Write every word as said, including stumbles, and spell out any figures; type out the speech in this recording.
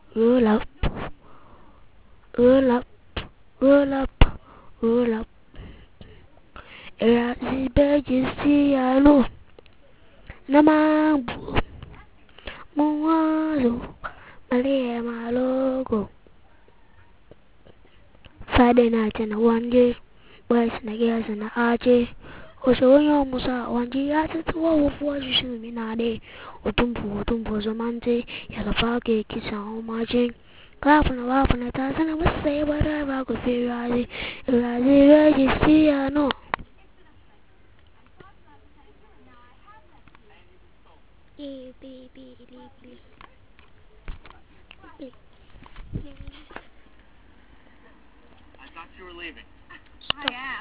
roll up, roll up, roll up, roll up. Erazi bejisi alo, namambu, muwazo, malia malogo. Friday night in a one J, boys and the girls in the R J. Oshoyo Musa, one G, I said to all of what you should be nade. Utumpu, Utumpu, Zamante, Yalapake, Kissa, Omajin. Clap and laugh and a thousand, I must say whatever I could feel. Razi, Razi, Reggie, I know. Beep, beep, beep, beep, beep, beep. I thought you were leaving. I am.